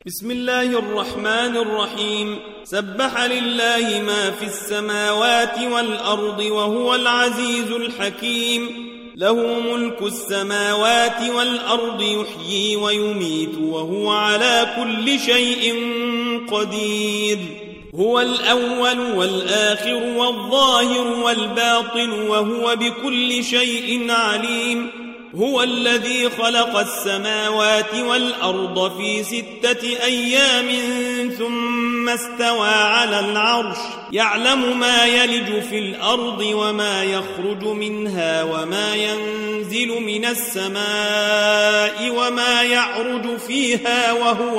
بسم الله الرحمن الرحيم. سبح لله ما في السماوات والأرض وهو العزيز الحكيم. له ملك السماوات والأرض يحيي ويميت وهو على كل شيء قدير. هو الأول والآخر والظاهر والباطن وهو بكل شيء عليم. هو الذي خلق السماوات والأرض في 6 أيام ثم استوى على العرش يعلم ما يلج في الأرض وما يخرج منها وما ينزل من السماء وما يعرج فيها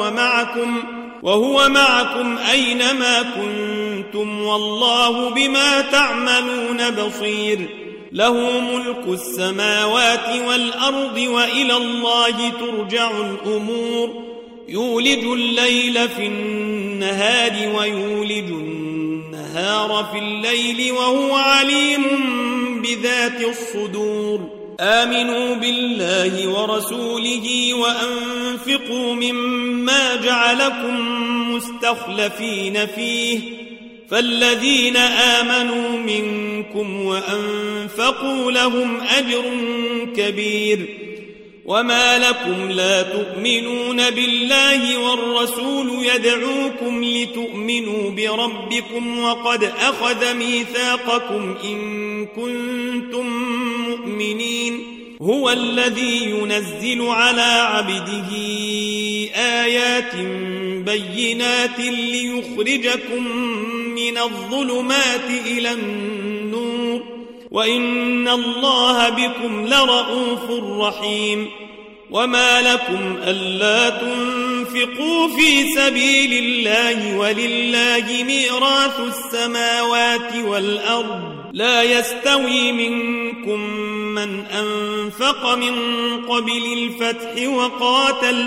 وهو معكم أينما كنتم والله بما تعملون بصير. له ملك السماوات والأرض وإلى الله ترجع الأمور. يولج الليل في النهار ويولج النهار في الليل وهو عليم بذات الصدور. آمنوا بالله ورسوله وأنفقوا مما جعلكم مستخلفين فيه فالذين آمنوا منكم وأنفقوا لهم أجر كبير. وما لكم لا تؤمنون بالله والرسول يدعوكم لتؤمنوا بربكم وقد أخذ ميثاقكم إن كنتم مؤمنين. هو الذي ينزل على عبده آيات بينات ليخرجكم من الظلمات إلى النور وإن الله بكم لرؤوف رحيم. وما لكم ألا تنفقوا في سبيل الله ولله ميراث السماوات والأرض لا يستوي منكم من أنفق من قبل الفتح وقاتل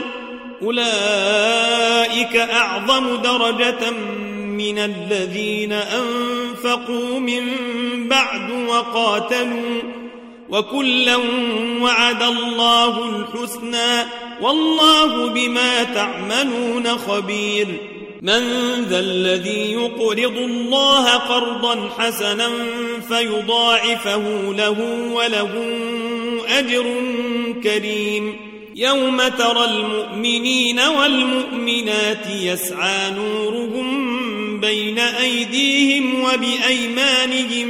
أولئك أعظم درجة من الذين أنفقوا من بعد وقاتلوا وكلا وعد الله الحسنى والله بما تعملون خبير. من ذا الذي يقرض الله قرضا حسنا فيضاعفه له وله أجر كريم. يوم ترى المؤمنين والمؤمنات يسعى نورهم بين أيديهم وبأيمانهم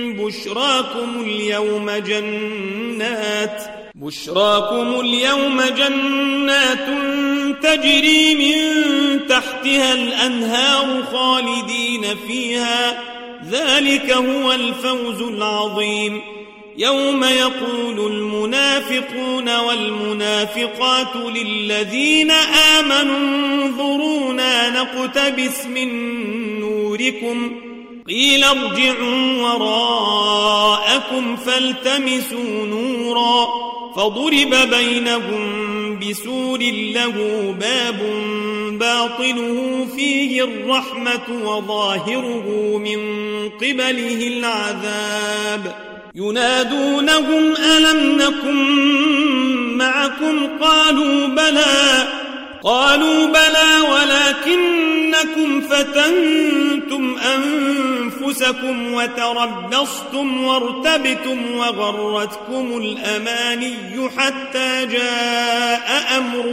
بشراكم اليوم جنات تجري من تحتها الأنهار خالدين فيها ذلك هو الفوز العظيم. يوم يقول المنافقون والمنافقات للذين آمنوا انظرونا نقتبس من نوركم قيل ارجعوا وراءكم فالتمسوا نورا فضرب بينهم بسور له باب باطنه فيه الرحمة وظاهره من قبله العذاب. ينادونهم ألم نكن معكم قالوا بلى ولكنكم فتنتم أنفسكم وتربصتم وارتبتم وغرتكم الأماني حتى جاء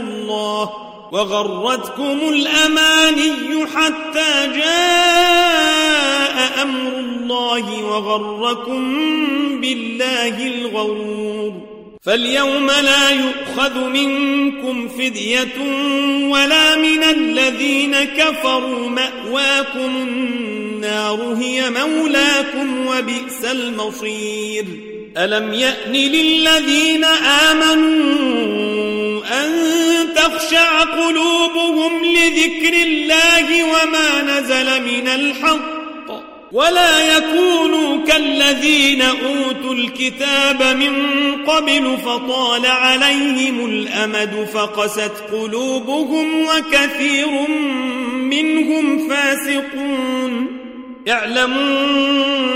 أمر الله وغركم بالله الغرور. فاليوم لا يؤخذ منكم فدية ولا من الذين كفروا مأواكم النار هي مولاكم وبئس المصير. ألم يأن للذين آمنوا أن تخشع قلوبهم لذكر الله وما نزل من الحق ولا يكونوا كالذين أوتوا الكتاب من قبل فطال عليهم الأمد فقست قلوبهم وكثير منهم فاسقون.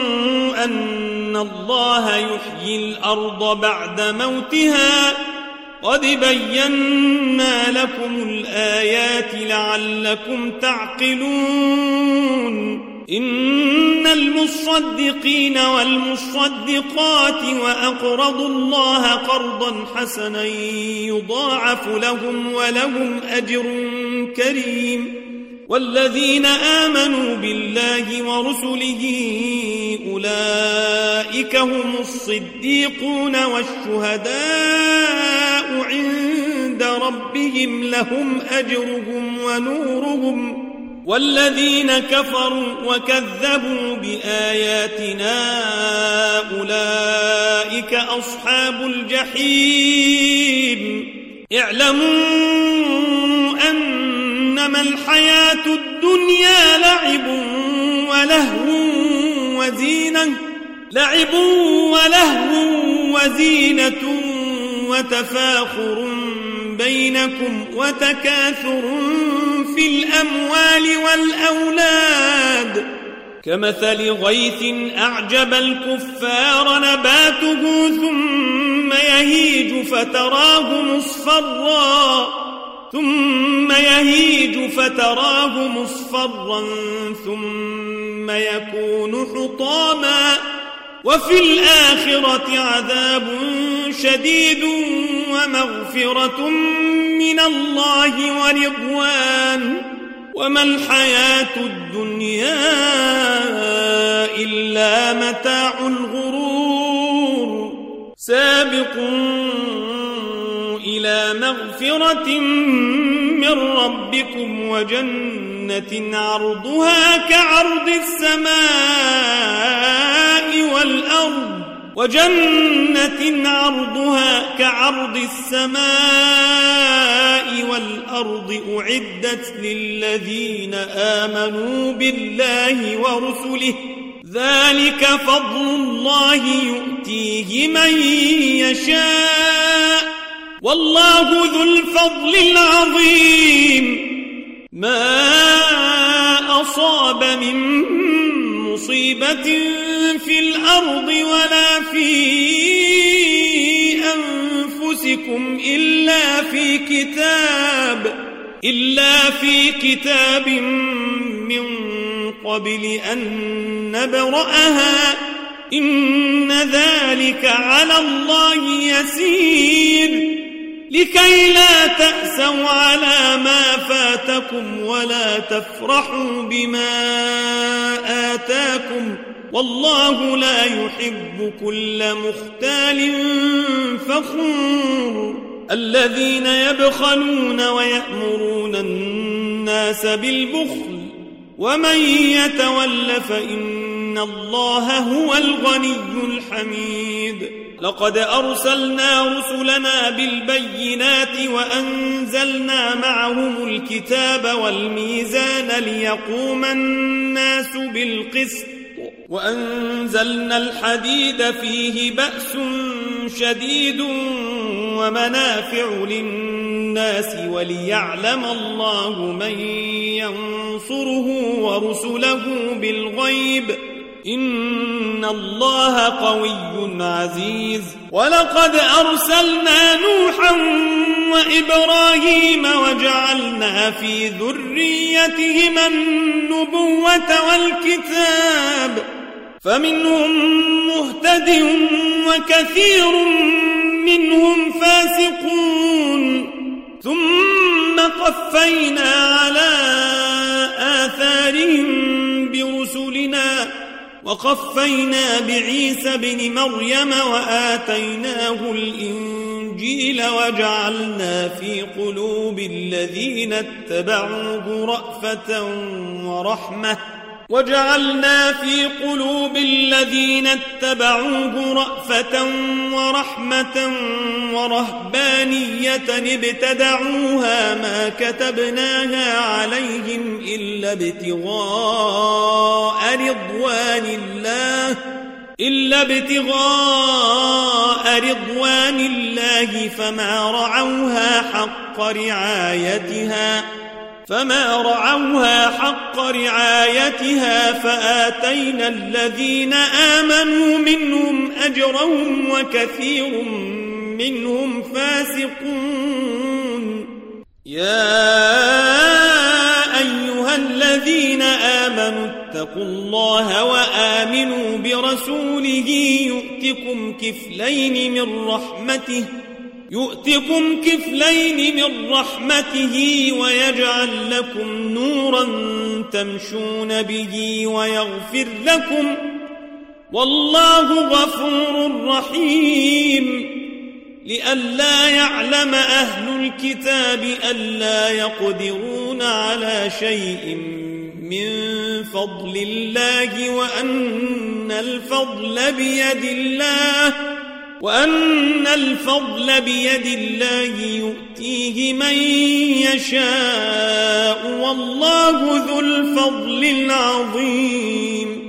اعلموا أن الله يحيي الأرض بعد موتها قد بينا لكم الآيات لعلكم تعقلون إن المصدقين والمصدقات وأقرضوا الله قرضا حسنا يضاعف لهم ولهم أجر كريم والذين آمنوا بالله ورسله أولئك هم الصديقون والشهداء عند ربهم لهم أجرهم ونورهم والذين كفروا وكذبوا بآياتنا أولئك أصحاب الجحيم اعلموا أنما الحياة الدنيا لعب ولهو وزينة وتفاخر بينكم وتكاثر في الأموال والأولاد كمثل غيث أعجب الكفار نباته ثم يهيج فتراه مصفرا ثم يكون حطاما وفي الآخرة عذاب شديد ومغفرة من الله ورضوان وما الحياة الدنيا إلا متاع الغرور سابقوا إلى مغفرة من ربكم وجنة عرضها كعرض السماء والأرض أعدت للذين آمنوا بالله ورسله ذلك فضل الله يؤتيه من يشاء والله ذو الفضل العظيم ما أصاب من مصيبة في الأرض ولا في أنفسكم إلا في كتاب من قبل أن نبرأها إن ذلك على الله يسير لكي لا تأسوا على ما فاتكم ولا تفرحوا بما آتاكم والله لا يحب كل مختال فخور الذين يبخلون ويأمرون الناس بالبخل ومن يتول فإن الله هو الغني الحميد لقد أرسلنا رسلنا بالبينات وأنزلنا معهم الكتاب والميزان ليقوم الناس بالقسط وأنزلنا الحديد فيه بأس شديد ومنافع للناس وليعلم الله من ينصره ورسله بالغيب إن الله قوي عزيز ولقد أرسلنا نوحا وإبراهيم وجعلنا في ذريتهما النبوة والكتاب فمنهم مهتد وكثير منهم فاسقون ثم قفينا على آثارهم برسلنا وقفينا بعيسى بن مريم وآتيناه الإنجيل وجعلنا في قلوب الذين اتبعوه رأفة ورحمة ورهبانية ابتدعوها ما كتبناها عليهم إلا ابتغاء رضوان الله فما رعوها حق رعايتها فآتينا الذين آمنوا منهم أجرهم وكثير منهم فاسقون. يا أيها الذين آمنوا اتقوا الله وآمنوا برسوله يؤتكم كفلين من رحمته ويجعل لكم نورا تمشون به ويغفر لكم والله غفور رحيم. لئلا يعلم أهل الكتاب ألا يقدرون على شيء من فضل الله وأن الفضل بيد الله يؤتيه من يشاء والله ذو الفضل العظيم.